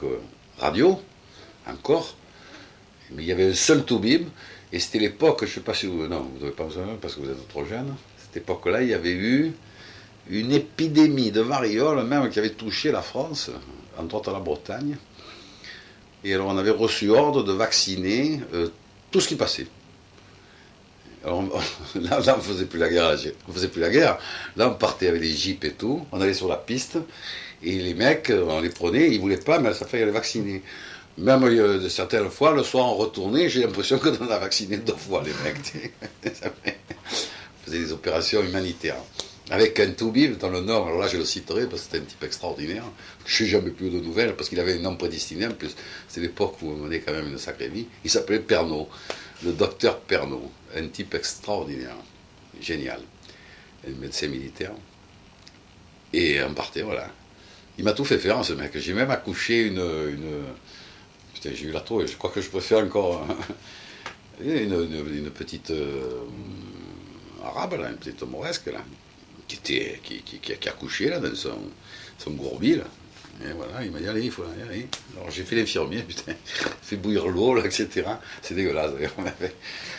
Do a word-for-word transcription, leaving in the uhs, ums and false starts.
euh, radio, encore, mais il y avait un seul toubib, et c'était l'époque, je ne sais pas si vous... Non, vous ne devez pas vous souvenir parce que vous êtes trop jeune. Cette époque-là, il y avait eu une épidémie de variole, même qui avait touché la France, entre autres la Bretagne. Et alors on avait reçu ordre de vacciner euh, tout ce qui passait. Alors on, là, là, on ne faisait plus la guerre, on faisait plus la guerre. Là, on partait avec des jeeps et tout, on allait sur la piste, et les mecs, on les prenait, ils ne voulaient pas, mais ça fallait les vacciner. Même euh, certaines fois, le soir, on retournait, j'ai l'impression qu'on en a vacciné deux fois, les mecs. On faisait des opérations humanitaires. Avec un toubib dans le Nord, alors là je le citerai parce que c'était un type extraordinaire. Je n'ai jamais plus de nouvelles parce qu'il avait un nom prédestiné. En plus, c'est l'époque où on menait quand même une sacrée vie. Il s'appelait Pernot, le docteur Pernot. Un type extraordinaire, génial. Un médecin militaire. Et on partait, voilà. Il m'a tout fait faire, ce mec. J'ai même accouché une. une... Putain, j'ai eu la trouille, je crois que je peux faire encore. une, une, une petite. Euh... arabe, là, une petite mauresque, là. Qui, était, qui, qui, qui, qui a couché là dans son, son gourbi là. Et voilà, il m'a dit allez, il faut y aller. Alors j'ai fait l'infirmier, putain, fait bouillir l'eau là, et cetera. C'est dégueulasse d'ailleurs.